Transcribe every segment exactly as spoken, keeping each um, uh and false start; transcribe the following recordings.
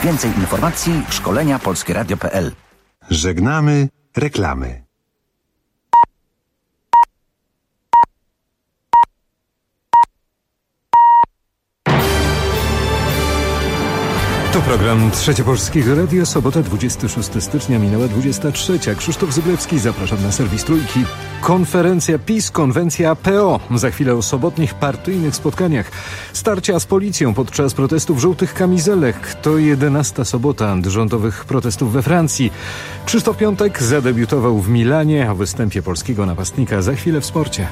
Więcej informacji szkolenia polskie radio kropka p l. Żegnamy reklamy. To program Trzecie Polskiego Radia, sobota dwudziestego szóstego stycznia, minęła dwudziesta trzecia. Krzysztof Zyblewski, zapraszam na serwis Trójki. Konferencja PiS, konwencja P O. Za chwilę o sobotnich partyjnych spotkaniach. Starcia z policją podczas protestów żółtych kamizelek. To jedenasta sobota antyrządowych protestów we Francji. Krzysztof Piątek zadebiutował w Milanie. O występie polskiego napastnika za chwilę w sporcie.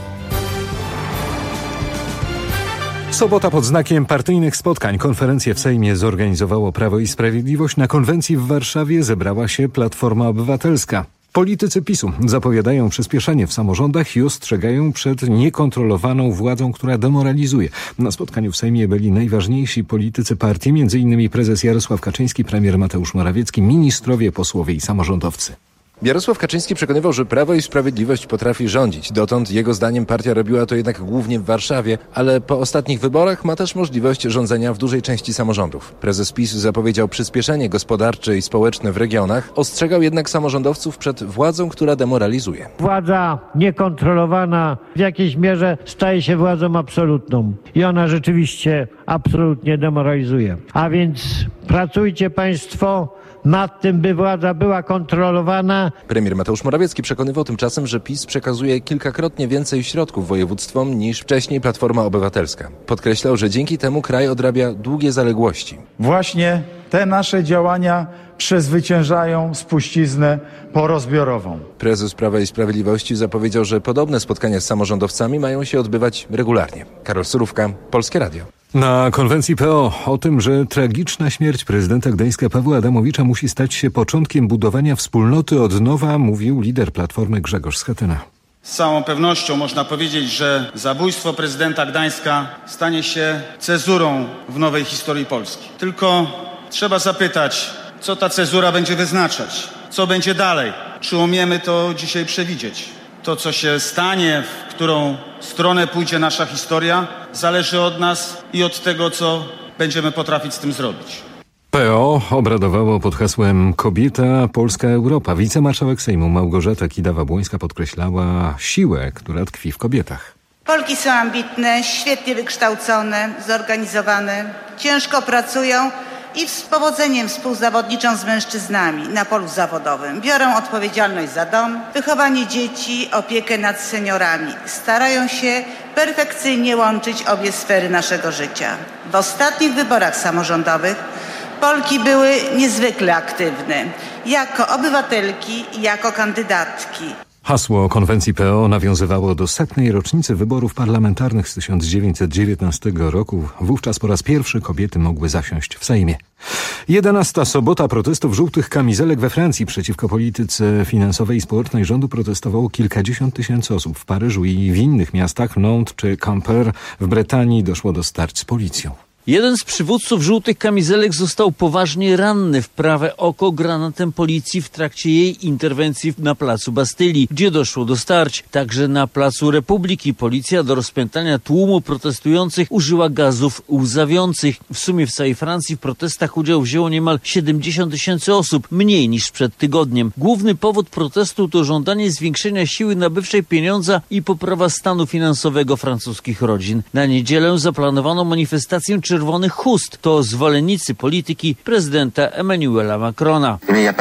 Sobota pod znakiem partyjnych spotkań. Konferencję w Sejmie zorganizowało Prawo i Sprawiedliwość. Na konwencji w Warszawie zebrała się Platforma Obywatelska. Politycy PiSu zapowiadają przyspieszenie w samorządach i ostrzegają przed niekontrolowaną władzą, która demoralizuje. Na spotkaniu w Sejmie byli najważniejsi politycy partii, między innymi prezes Jarosław Kaczyński, premier Mateusz Morawiecki, ministrowie, posłowie i samorządowcy. Jarosław Kaczyński przekonywał, że Prawo i Sprawiedliwość potrafi rządzić. Dotąd jego zdaniem partia robiła to jednak głównie w Warszawie, ale po ostatnich wyborach ma też możliwość rządzenia w dużej części samorządów. Prezes PiS zapowiedział przyspieszenie gospodarcze i społeczne w regionach, ostrzegał jednak samorządowców przed władzą, która demoralizuje. Władza niekontrolowana w jakiejś mierze staje się władzą absolutną i ona rzeczywiście absolutnie demoralizuje. A więc pracujcie państwo nad tym, by władza była kontrolowana. Premier Mateusz Morawiecki przekonywał tymczasem, że PiS przekazuje kilkakrotnie więcej środków województwom niż wcześniej Platforma Obywatelska. Podkreślał, że dzięki temu kraj odrabia długie zaległości. Właśnie te nasze działania przezwyciężają spuściznę porozbiorową. Prezes Prawa i Sprawiedliwości zapowiedział, że podobne spotkania z samorządowcami mają się odbywać regularnie. Karol Surówka, Polskie Radio. Na konwencji P O o tym, że tragiczna śmierć prezydenta Gdańska Pawła Adamowicza musi stać się początkiem budowania wspólnoty od nowa, mówił lider Platformy Grzegorz Schetyna. Z całą pewnością można powiedzieć, że zabójstwo prezydenta Gdańska stanie się cezurą w nowej historii Polski. Tylko trzeba zapytać, co ta cezura będzie wyznaczać, co będzie dalej. Czy umiemy to dzisiaj przewidzieć? To, co się stanie, w którą stronę pójdzie nasza historia, zależy od nas i od tego, co będziemy potrafić z tym zrobić. P O obradowało pod hasłem Kobieta, Polska, Europa. Wicemarszałek Sejmu Małgorzata Kidawa-Błońska podkreślała siłę, która tkwi w kobietach. Polki są ambitne, świetnie wykształcone, zorganizowane, ciężko pracują i z powodzeniem współzawodniczą z mężczyznami na polu zawodowym. Biorą odpowiedzialność za dom, wychowanie dzieci, opiekę nad seniorami. Starają się perfekcyjnie łączyć obie sfery naszego życia. W ostatnich wyborach samorządowych Polki były niezwykle aktywne, jako obywatelki i jako kandydatki. Hasło konwencji P O nawiązywało do setnej rocznicy wyborów parlamentarnych z tysiąc dziewięćset dziewiętnastego roku. Wówczas po raz pierwszy kobiety mogły zasiąść w Sejmie. Jedenasta sobota protestów żółtych kamizelek we Francji przeciwko polityce finansowej i społecznej rządu protestowało kilkadziesiąt tysięcy osób. W Paryżu i w innych miastach, Nantes czy Quimper w Brytanii, doszło do starć z policją. Jeden z przywódców żółtych kamizelek został poważnie ranny w prawe oko granatem policji w trakcie jej interwencji na placu Bastylii, gdzie doszło do starć. Także na placu Republiki policja do rozpętania tłumu protestujących użyła gazów łzawiących. W sumie w całej Francji w protestach udział wzięło niemal siedemdziesiąt tysięcy osób, mniej niż przed tygodniem. Główny powód protestu to żądanie zwiększenia siły nabywczej pieniądza i poprawa stanu finansowego francuskich rodzin. Na niedzielę zaplanowano manifestację czerwonych chust. To zwolennicy polityki prezydenta Emmanuela Macrona.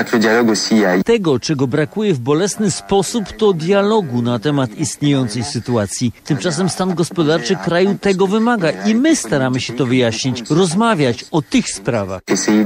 Tego, czego brakuje w bolesny sposób, to dialogu na temat istniejącej sytuacji. Tymczasem stan gospodarczy kraju tego wymaga i my staramy się to wyjaśnić, rozmawiać o tych sprawach.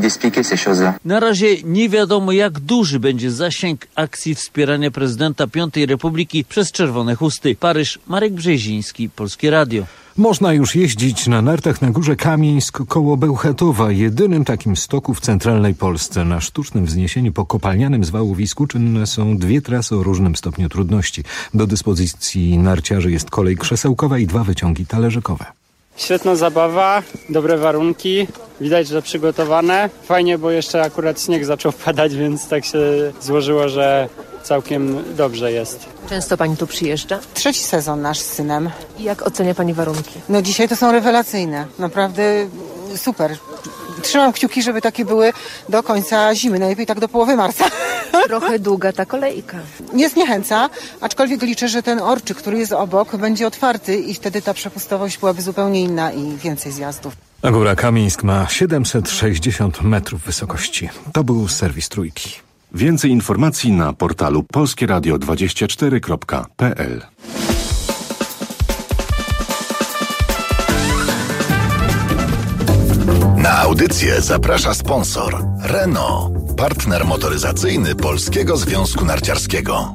Na razie nie wiadomo, jak duży będzie zasięg akcji wspierania prezydenta Piątej Republiki przez czerwone chusty. Paryż, Marek Brzeziński, Polskie Radio. Można już jeździć na nartach na Górze Kamieńsk koło Bełchatowa, jedynym takim stoku w centralnej Polsce. Na sztucznym wzniesieniu po kopalnianym zwałowisku czynne są dwie trasy o różnym stopniu trudności. Do dyspozycji narciarzy jest kolej krzesełkowa i dwa wyciągi talerzykowe. Świetna zabawa, dobre warunki, widać, że przygotowane. Fajnie, bo jeszcze akurat śnieg zaczął padać, więc tak się złożyło, że całkiem dobrze jest. Często pani tu przyjeżdża? Trzeci sezon nasz z synem. I jak ocenia pani warunki? No dzisiaj to są rewelacyjne, naprawdę super. Trzymam kciuki, żeby takie były do końca zimy, najlepiej tak do połowy marca. Trochę długa ta kolejka. Nie zniechęca, aczkolwiek liczę, że ten Orczyk, który jest obok, będzie otwarty i wtedy ta przepustowość byłaby zupełnie inna i więcej zjazdów. A góra Kamińsk ma siedemset sześćdziesiąt metrów wysokości. To był serwis Trójki. Więcej informacji na portalu polskie radio dwadzieścia cztery kropka p l. Na audycję zaprasza sponsor Renault, partner motoryzacyjny Polskiego Związku Narciarskiego.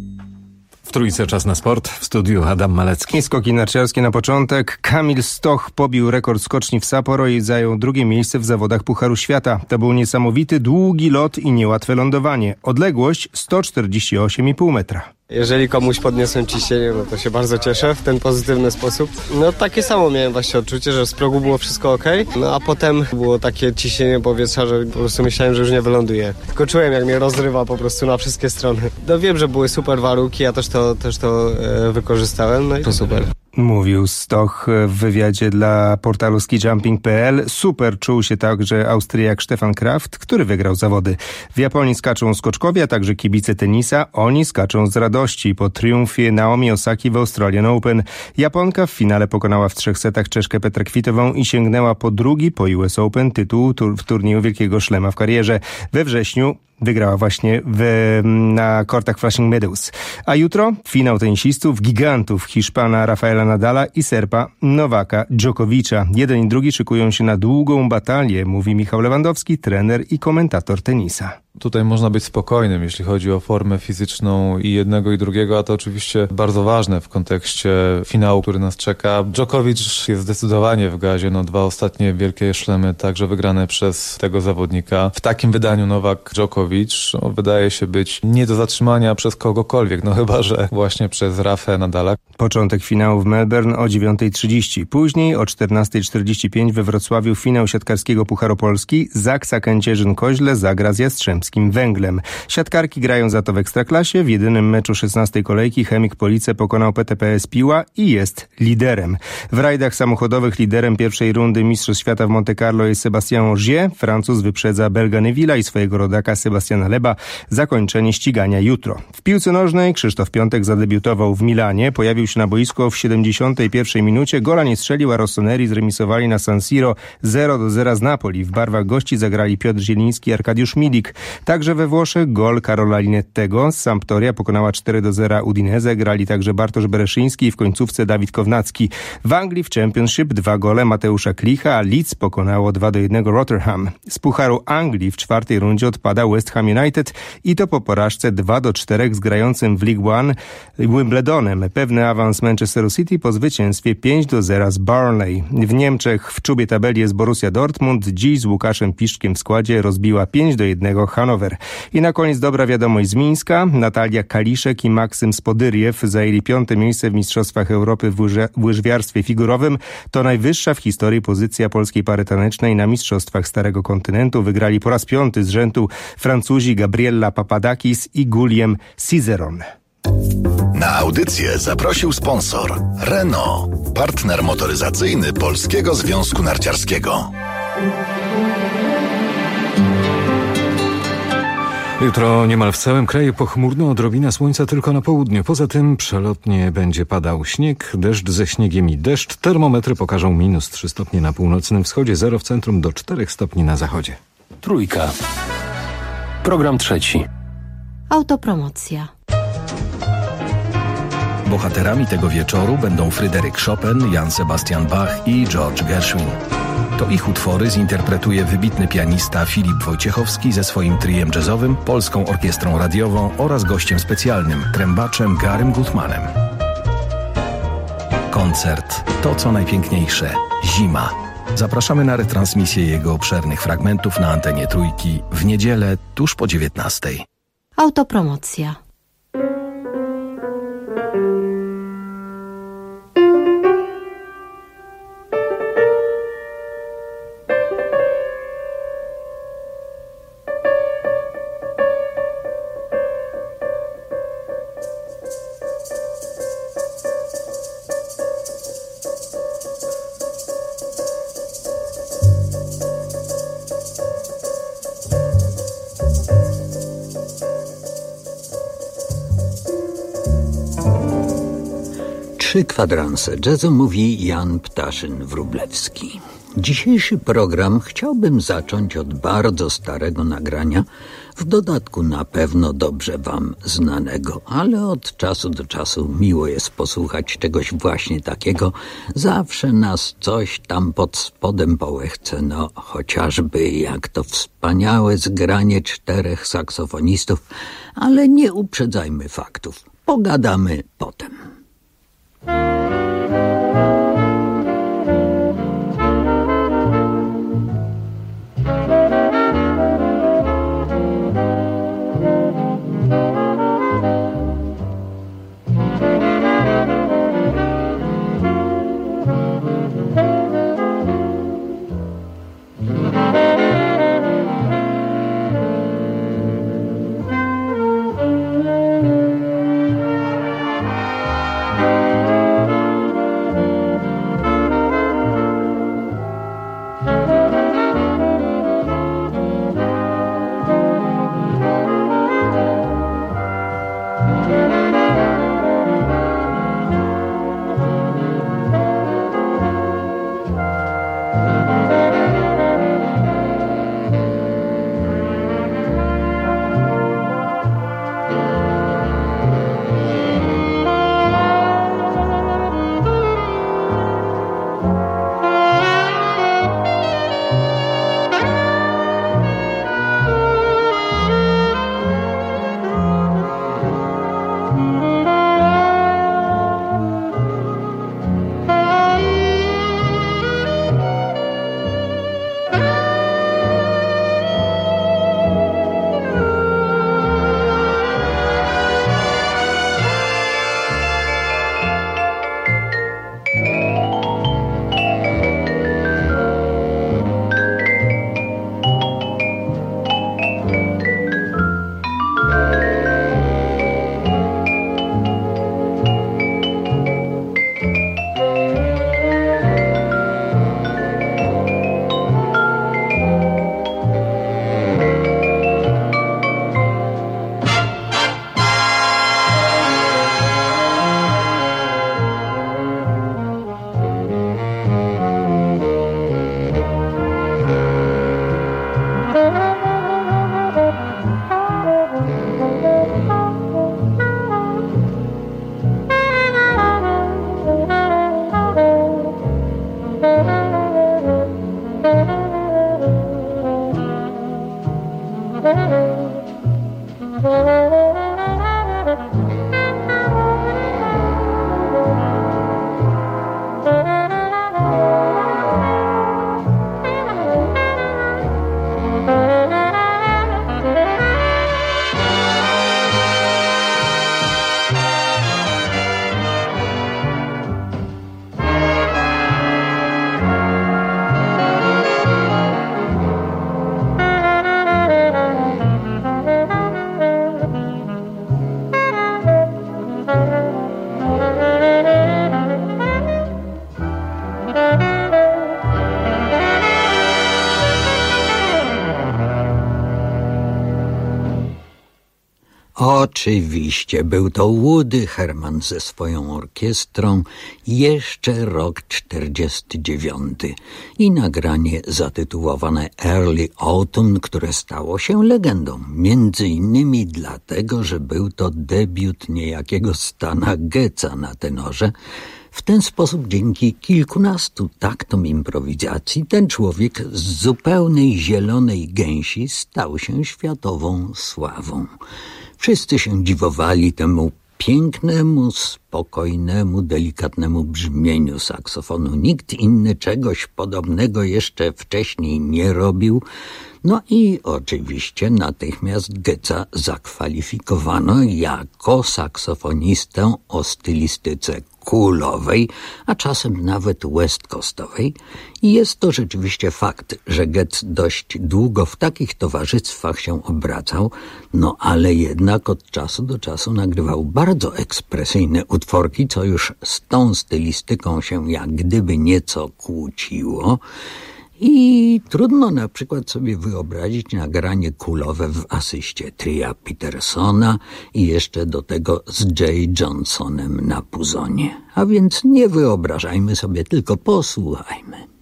W Trójce czas na sport. W studiu Adam Malecki. Skoki narciarskie na początek. Kamil Stoch pobił rekord skoczni w Sapporo i zajął drugie miejsce w zawodach Pucharu Świata. To był niesamowity, długi lot i niełatwe lądowanie. Odległość sto czterdzieści osiem i pół metra. Jeżeli komuś podniosłem ciśnienie, no to się bardzo cieszę w ten pozytywny sposób. No takie samo miałem właśnie odczucie, że z progu było wszystko ok, no a potem było takie ciśnienie powietrza, że po prostu myślałem, że już nie wyląduję. Tylko czułem, jak mnie rozrywa po prostu na wszystkie strony. No wiem, że były super warunki, ja też to, też to e, wykorzystałem, no i to super. Mówił Stoch w wywiadzie dla portalu skijumping kropka p l. Super czuł się także Austriak Stefan Kraft, który wygrał zawody. W Japonii skaczą skoczkowie, a także kibice tenisa. Oni skaczą z radości po triumfie Naomi Osaki w Australian Open. Japonka w finale pokonała w trzech setach Czeszkę Petrę Kvitową i sięgnęła po drugi po U S Open tytuł tur- w turnieju Wielkiego Szlema w karierze. We wrześniu wygrała właśnie w, na kortach Flushing Meadows. A jutro finał tenisistów, gigantów Hiszpana Rafaela Nadala i Serba Nowaka Dżokowicza. Jeden i drugi szykują się na długą batalię, mówi Michał Lewandowski, trener i komentator tenisa. Tutaj można być spokojnym, jeśli chodzi o formę fizyczną i jednego i drugiego, a to oczywiście bardzo ważne w kontekście finału, który nas czeka. Dżokowicz jest zdecydowanie w gazie, no dwa ostatnie wielkie szlemy także wygrane przez tego zawodnika. W takim wydaniu Nowak Dżokowicz no, wydaje się być nie do zatrzymania przez kogokolwiek, no chyba że właśnie przez Rafę Nadala. Początek finału w Melbourne o dziewiąta trzydzieści. Później o czternasta czterdzieści pięć we Wrocławiu finał siatkarskiego Pucharu Polski. Zaksa Kędzierzyn-Koźle zagra z Jastrzębskim Węglem. Siatkarki grają za to w Ekstraklasie. W jedynym meczu szesnastej kolejki Chemik Police pokonał P T P S Piła i jest liderem. W rajdach samochodowych liderem pierwszej rundy Mistrzostw Świata w Monte Carlo jest Sébastien Ogier. Francuz wyprzedza Belga Neville'a i swojego rodaka Sebastiana Leba. Zakończenie ścigania jutro. W piłce nożnej Krzysztof Piątek zadebiutował w Milanie. Pojawił się na boisku w siedemdziesiątej pierwszej minucie. Gola nie strzelił, a rossoneri zremisowali na San Siro zero do zera z Napoli. W barwach gości zagrali Piotr Zieliński i Arkadiusz Milik. Także we Włoszech gol Karola Linettego. Sampdoria pokonała cztery do zera Udinese. Grali także Bartosz Bereszyński i w końcówce Dawid Kownacki. W Anglii w Championship dwa gole Mateusza Klicha, a Leeds pokonało dwa do jednego Rotherham. Z Pucharu Anglii w czwartej rundzie odpada West Ham United i to po porażce dwa do czterech z grającym w League One Wimbledonem. Pewny awans Manchesteru City po zwycięstwie pięć do zera z Burnley. W Niemczech w czubie tabeli jest Borussia Dortmund. Dziś z Łukaszem Piszczkiem w składzie rozbiła pięć do jednego Hanower. I na koniec dobra wiadomość z Mińska. Natalia Kaliszek i Maksym Spodyriew zajęli piąte miejsce w Mistrzostwach Europy w, łyże, w łyżwiarstwie figurowym. To najwyższa w historii pozycja polskiej pary tanecznej na Mistrzostwach Starego Kontynentu. Wygrali po raz piąty z rzędu Francuzi Gabriella Papadakis i Guillem Cizeron. Na audycję zaprosił sponsor Renault, partner motoryzacyjny Polskiego Związku Narciarskiego. Jutro niemal w całym kraju pochmurno, odrobina słońca tylko na południu. Poza tym przelotnie będzie padał śnieg, deszcz ze śniegiem i deszcz. Termometry pokażą minus trzy stopnie na północnym wschodzie, zero w centrum do czterech stopni na zachodzie. Trójka. Program trzeci. Autopromocja. Bohaterami tego wieczoru będą Fryderyk Chopin, Jan Sebastian Bach i George Gershwin. To ich utwory zinterpretuje wybitny pianista Filip Wojciechowski ze swoim triem jazzowym, Polską Orkiestrą Radiową oraz gościem specjalnym, trębaczem Garym Gutmanem. Koncert To co najpiękniejsze. Zima. Zapraszamy na retransmisję jego obszernych fragmentów na antenie Trójki w niedzielę tuż po dziewiętnastej. Autopromocja. Trzy kwadranse jazzu, mówi Jan Ptaszyn-Wróblewski. Dzisiejszy program chciałbym zacząć od bardzo starego nagrania, w dodatku na pewno dobrze wam znanego, ale od czasu do czasu miło jest posłuchać czegoś właśnie takiego. Zawsze nas coś tam pod spodem połechce, no chociażby jak to wspaniałe zgranie czterech saksofonistów, ale nie uprzedzajmy faktów, pogadamy potem. Oczywiście był to Woody Herman ze swoją orkiestrą, jeszcze rok czterdziesty dziewiąty i nagranie zatytułowane Early Autumn, które stało się legendą, między innymi dlatego, że był to debiut niejakiego Stana Getza na tenorze. W ten sposób, dzięki kilkunastu taktom improwizacji, ten człowiek z zupełnej zielonej gęsi stał się światową sławą. Wszyscy się dziwowali temu pięknemu, spokojnemu, delikatnemu brzmieniu saksofonu. Nikt inny czegoś podobnego jeszcze wcześniej nie robił. No i oczywiście natychmiast Getza zakwalifikowano jako saksofonistę o stylistyce coolowej, a czasem nawet west coastowej. I jest to rzeczywiście fakt, że Getz dość długo w takich towarzystwach się obracał, no ale jednak od czasu do czasu nagrywał bardzo ekspresyjne utworki, co już z tą stylistyką się jak gdyby nieco kłóciło. I trudno na przykład sobie wyobrazić nagranie kulowe w asyście Tria Petersona i jeszcze do tego z Jay Johnsonem na puzonie. A więc nie wyobrażajmy sobie, tylko posłuchajmy.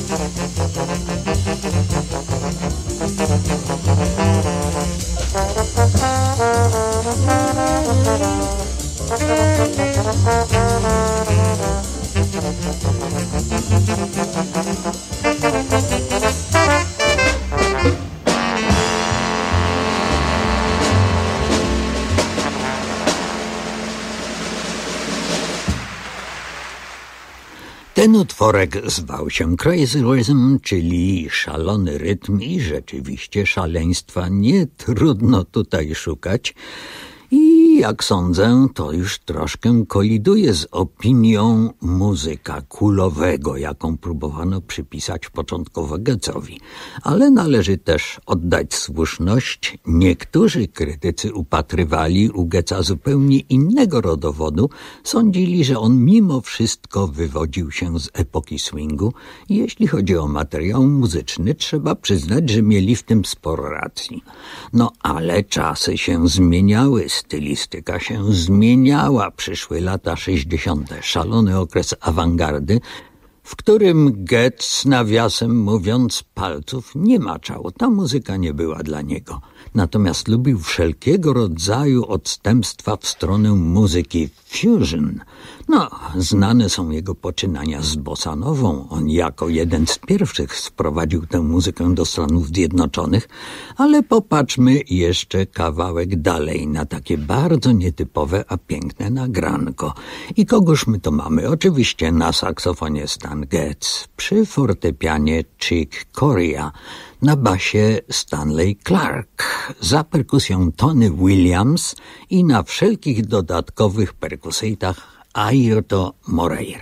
Ten utworek zwał się Crazy Rhythm, czyli szalony rytm, i rzeczywiście szaleństwa nie trudno tutaj szukać. I jak sądzę, to już troszkę koliduje z opinią muzyka kulowego, jaką próbowano przypisać początkowo Goetzowi. Ale należy też oddać słuszność. Niektórzy krytycy upatrywali u Goetza zupełnie innego rodowodu. Sądzili, że on mimo wszystko wywodził się z epoki swingu. I jeśli chodzi o materiał muzyczny, trzeba przyznać, że mieli w tym sporo racji. No ale czasy się zmieniały. Stylistyka się zmieniała. Przyszły lata sześćdziesiąte. Szalony okres awangardy, w którym Goetz, nawiasem mówiąc, palców nie maczał. Ta muzyka nie była dla niego. Natomiast lubił wszelkiego rodzaju odstępstwa w stronę muzyki fusion. No, znane są jego poczynania z bossanową. On jako jeden z pierwszych sprowadził tę muzykę do Stanów Zjednoczonych, ale popatrzmy jeszcze kawałek dalej na takie bardzo nietypowe, a piękne nagranko. I kogoż my to mamy? Oczywiście na saksofonie Stan Getz, przy fortepianie Chick Corea, na basie Stanley Clarke, za perkusją Tony Williams i na wszelkich dodatkowych perkusyjtach Airto Moreira.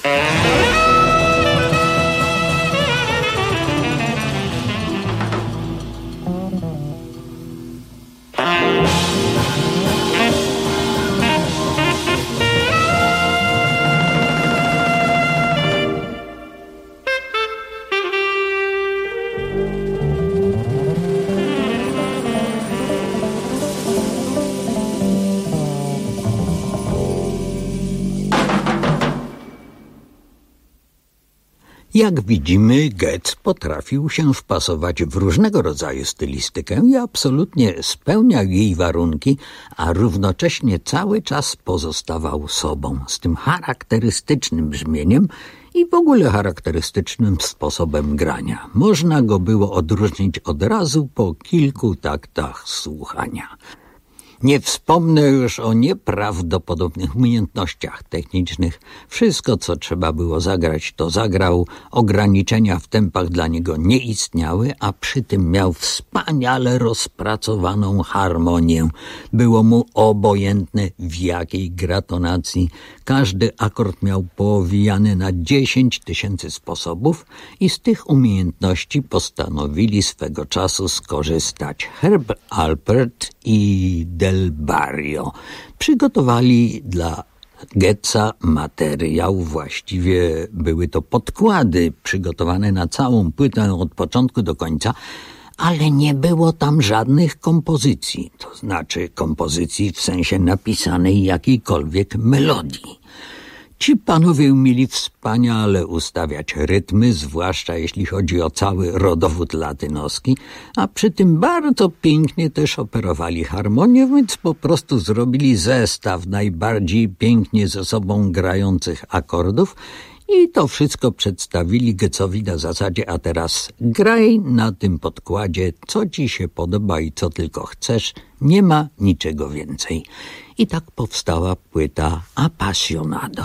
Jak widzimy, Goetz potrafił się wpasować w różnego rodzaju stylistykę i absolutnie spełniał jej warunki, a równocześnie cały czas pozostawał sobą, z tym charakterystycznym brzmieniem i w ogóle charakterystycznym sposobem grania. Można go było odróżnić od razu po kilku taktach słuchania. Nie wspomnę już o nieprawdopodobnych umiejętnościach technicznych. Wszystko, co trzeba było zagrać, to zagrał. Ograniczenia w tempach dla niego nie istniały, a przy tym miał wspaniale rozpracowaną harmonię. Było mu obojętne, w jakiej gra tonacji. Każdy akord miał poowijany na dziesięć tysięcy sposobów i z tych umiejętności postanowili swego czasu skorzystać Herb Alpert i Del Barrio. Przygotowali dla Goetza materiał, właściwie były to podkłady przygotowane na całą płytę od początku do końca, ale nie było tam żadnych kompozycji, to znaczy kompozycji w sensie napisanej jakiejkolwiek melodii. Ci panowie umieli wspaniale ustawiać rytmy, zwłaszcza jeśli chodzi o cały rodowód latynoski, a przy tym bardzo pięknie też operowali harmonię, więc po prostu zrobili zestaw najbardziej pięknie ze sobą grających akordów i to wszystko przedstawili Goetzowi na zasadzie: a teraz graj na tym podkładzie, co ci się podoba i co tylko chcesz, nie ma niczego więcej. I tak powstała płyta Appassionado.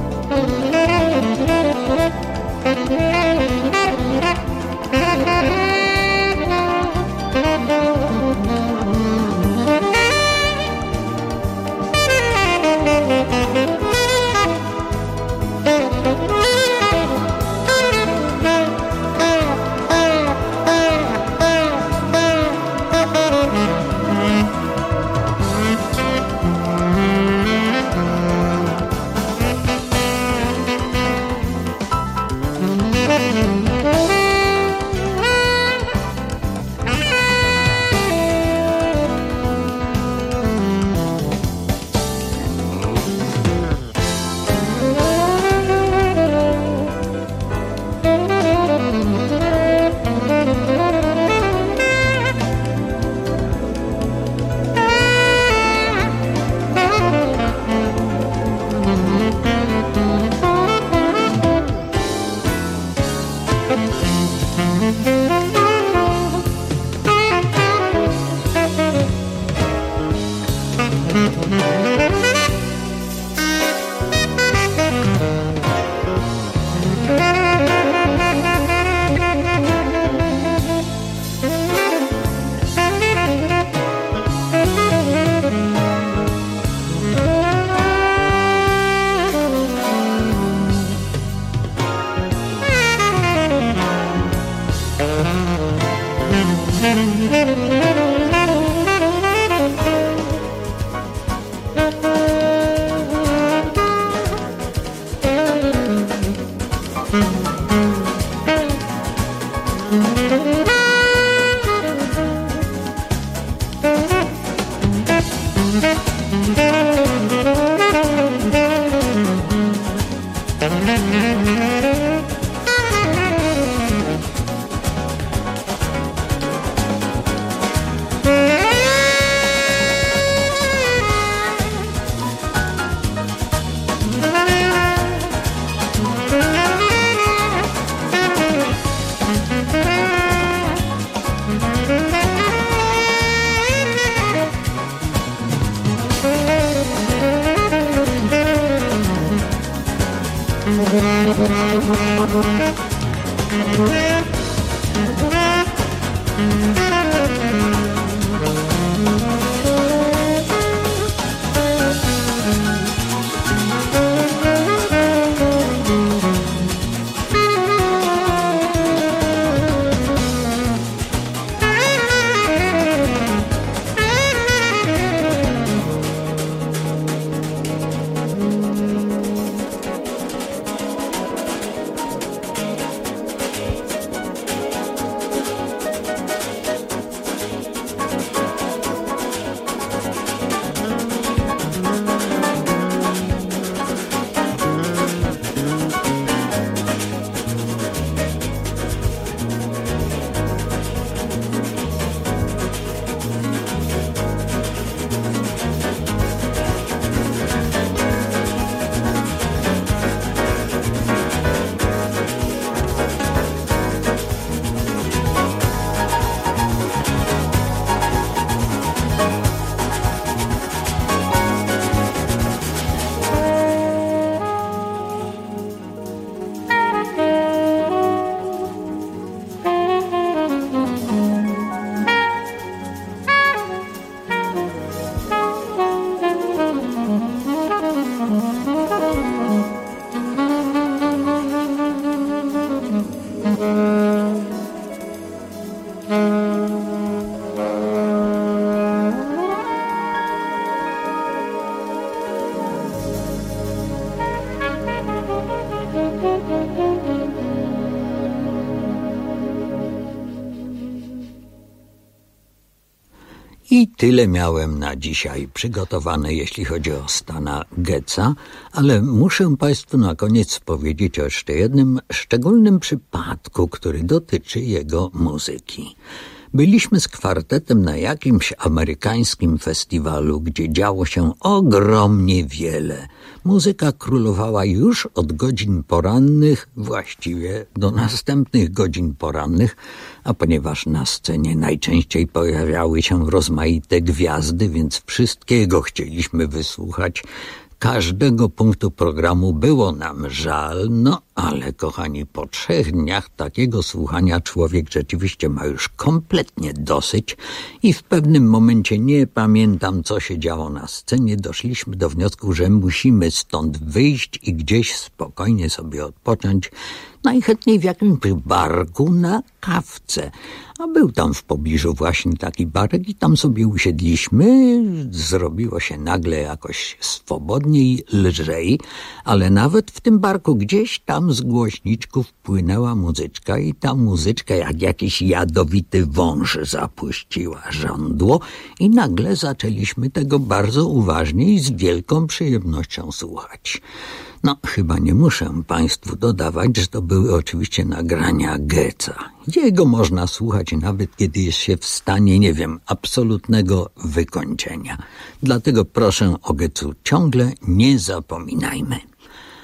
Thank you. I tyle miałem na dzisiaj przygotowane, jeśli chodzi o Stana Getza, ale muszę Państwu na koniec powiedzieć o jeszcze jednym szczególnym przypadku, który dotyczy jego muzyki. Byliśmy z kwartetem na jakimś amerykańskim festiwalu, gdzie działo się ogromnie wiele. Muzyka królowała już od godzin porannych, właściwie do następnych godzin porannych, a ponieważ na scenie najczęściej pojawiały się rozmaite gwiazdy, więc wszystkiego chcieliśmy wysłuchać. Każdego punktu programu było nam żal, no ale kochani, po trzech dniach takiego słuchania człowiek rzeczywiście ma już kompletnie dosyć i w pewnym momencie, nie pamiętam co się działo na scenie, doszliśmy do wniosku, że musimy stąd wyjść i gdzieś spokojnie sobie odpocząć, najchętniej w jakimś barku na kawce. A był tam w pobliżu właśnie taki barek i tam sobie usiedliśmy. Zrobiło się nagle jakoś swobodniej, lżej, ale nawet w tym barku gdzieś tam z głośniczków płynęła muzyczka i ta muzyczka jak jakiś jadowity wąż zapuściła żądło i nagle zaczęliśmy tego bardzo uważnie i z wielką przyjemnością słuchać. No, chyba nie muszę Państwu dodawać, że to były oczywiście nagrania Getza. Jego można słuchać nawet kiedy jest się w stanie, nie wiem, absolutnego wykończenia. Dlatego proszę o Getzu ciągle nie zapominajmy.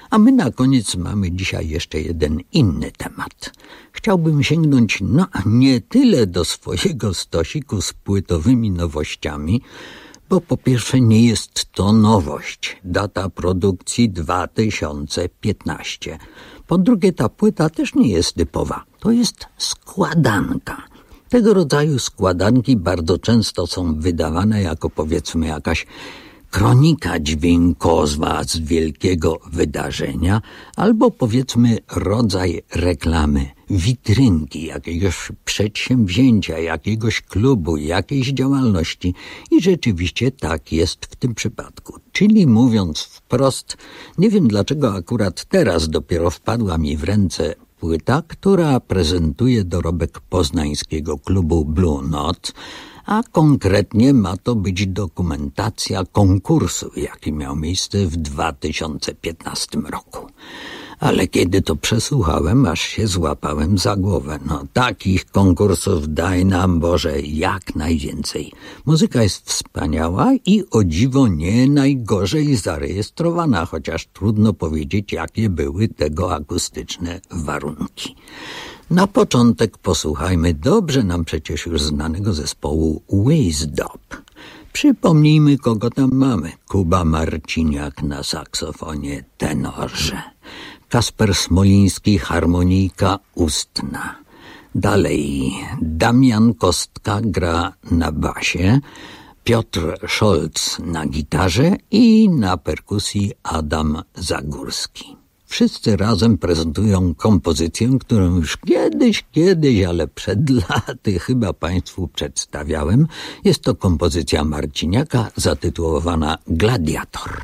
A my na koniec mamy dzisiaj jeszcze jeden inny temat. Chciałbym sięgnąć no nie tyle do swojego stosiku z płytowymi nowościami, bo po pierwsze nie jest to nowość, data produkcji dwa tysiące piętnasty. Po drugie ta płyta też nie jest typowa, to jest składanka. Tego rodzaju składanki bardzo często są wydawane jako powiedzmy jakaś kronika dźwiękowa z wielkiego wydarzenia, albo powiedzmy rodzaj reklamy, witrynki jakiegoś przedsięwzięcia, jakiegoś klubu, jakiejś działalności. I rzeczywiście tak jest w tym przypadku. Czyli mówiąc wprost, nie wiem dlaczego akurat teraz dopiero wpadła mi w ręce płyta, która prezentuje dorobek poznańskiego klubu Blue Note, a konkretnie ma to być dokumentacja konkursu, jaki miał miejsce w dwa tysiące piętnastym roku. Ale kiedy to przesłuchałem, aż się złapałem za głowę. No takich konkursów daj nam Boże jak najwięcej. Muzyka jest wspaniała i o dziwo nie najgorzej zarejestrowana, chociaż trudno powiedzieć, jakie były tego akustyczne warunki. Na początek posłuchajmy dobrze nam przecież już znanego zespołu Wisdom. Przypomnijmy, kogo tam mamy. Kuba Marciniak na saksofonie tenorze. Kasper Smoliński, harmonijka ustna. Dalej Damian Kostka gra na basie, Piotr Scholz na gitarze i na perkusji Adam Zagórski. Wszyscy razem prezentują kompozycję, którą już kiedyś, kiedyś, ale przed laty chyba Państwu przedstawiałem. Jest to kompozycja Marciniaka zatytułowana Gladiator.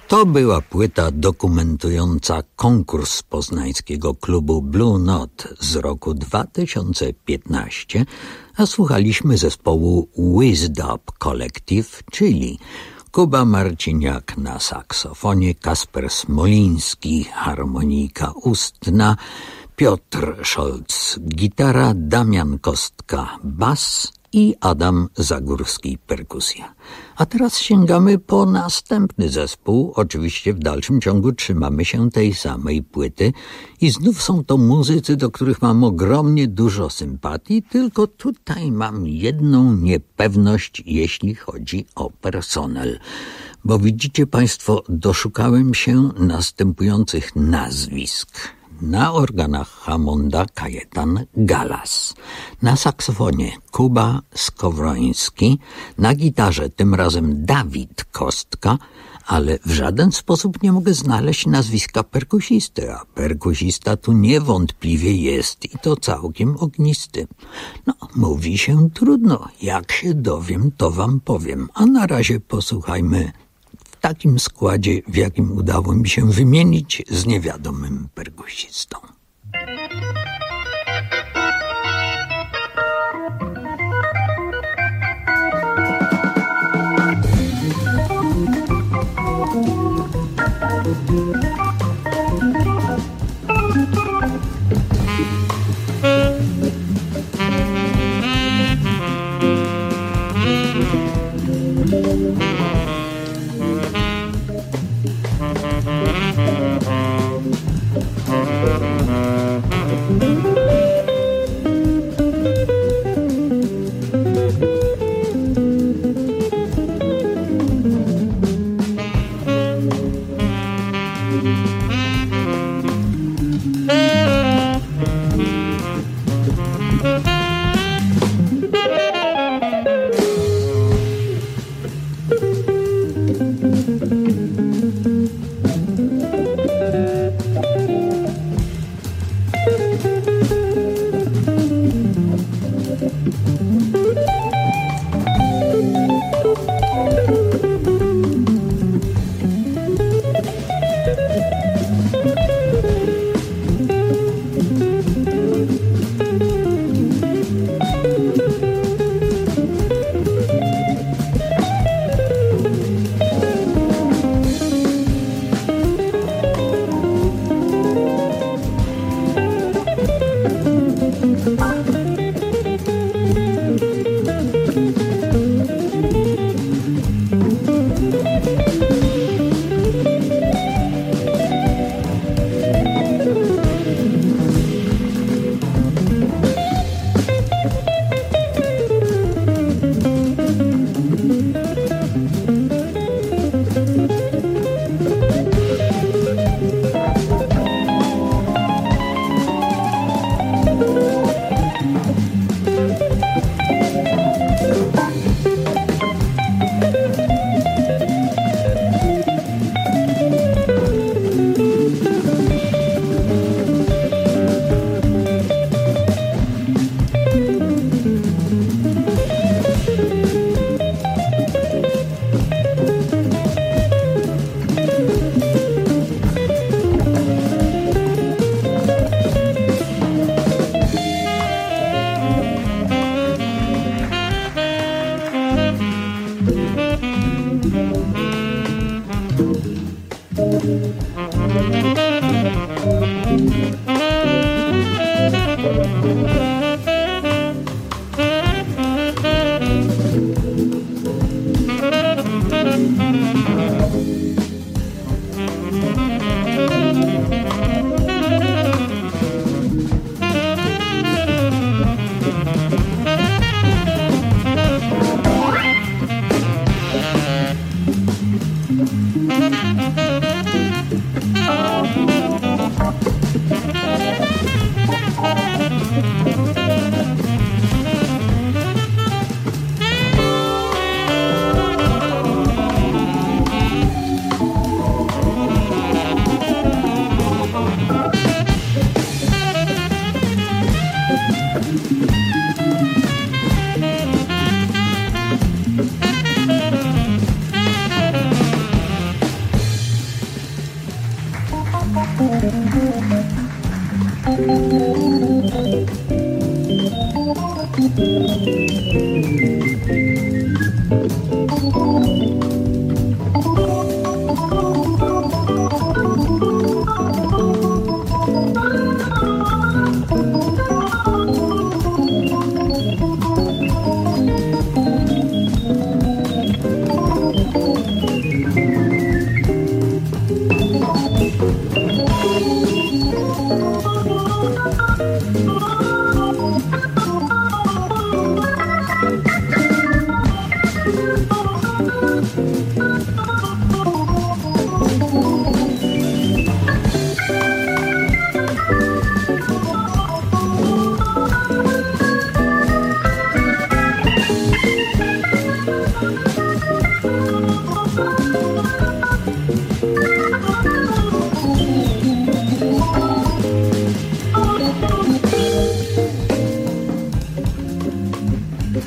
To była płyta dokumentująca konkurs poznańskiego klubu Blue Note z roku dwa tysiące piętnastego, a słuchaliśmy zespołu Wisdop Collective, czyli Kuba Marciniak na saksofonie, Kasper Smoliński harmonika ustna, Piotr Scholz gitara, Damian Kostka bas i Adam Zagórski perkusja. A teraz sięgamy po następny zespół. Oczywiście w dalszym ciągu trzymamy się tej samej płyty i znów są to muzycy, do których mam ogromnie dużo sympatii, tylko tutaj mam jedną niepewność, jeśli chodzi o personel. Bo widzicie Państwo, doszukałem się następujących nazwisk. Na organach Hammonda Kajetan Galas, na saksofonie Kuba Skowroński, na gitarze tym razem Dawid Kostka, ale w żaden sposób nie mogę znaleźć nazwiska perkusisty, a perkusista tu niewątpliwie jest i to całkiem ognisty. No, mówi się trudno, jak się dowiem, to wam powiem, a na razie posłuchajmy w takim składzie, w jakim udało mi się wymienić z niewiadomym perkusistą.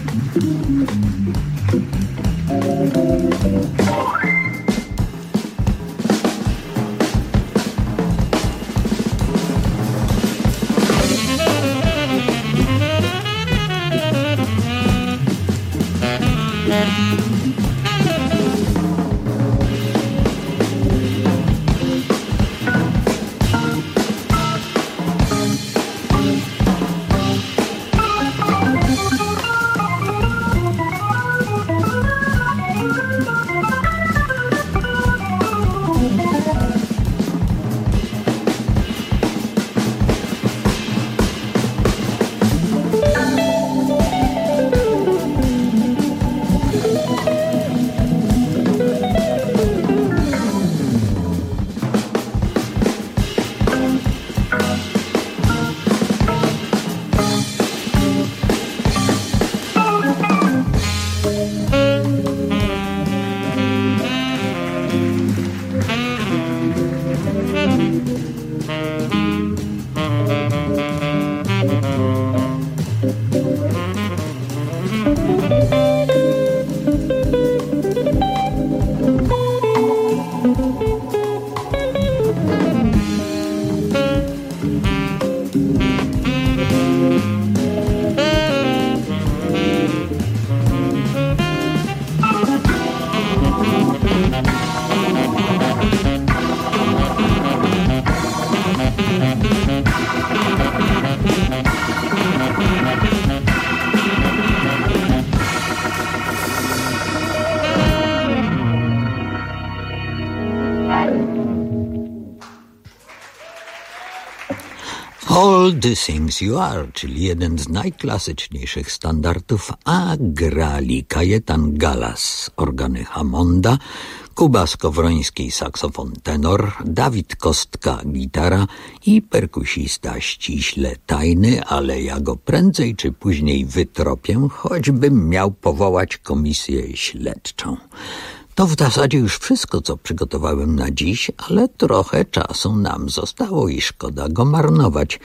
All the Things You Are, czyli jeden z najklasyczniejszych standardów, a grali Kajetan Galas, organy Hammonda, Kuba Skowroński, saksofon tenor, Dawid Kostka, gitara i perkusista ściśle tajny, ale ja go prędzej czy później wytropię, choćbym miał powołać komisję śledczą. To w zasadzie już wszystko, co przygotowałem na dziś, ale trochę czasu nam zostało i szkoda go marnować.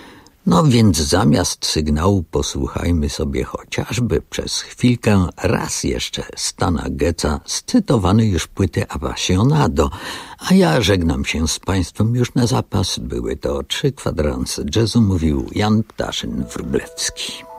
No więc zamiast sygnału posłuchajmy sobie chociażby przez chwilkę raz jeszcze Stana Getza z cytowanej już płyty Appassionado, a ja żegnam się z Państwem już na zapas. Były to trzy kwadranse jazzu, mówił Jan Ptaszyn-Wróblewski.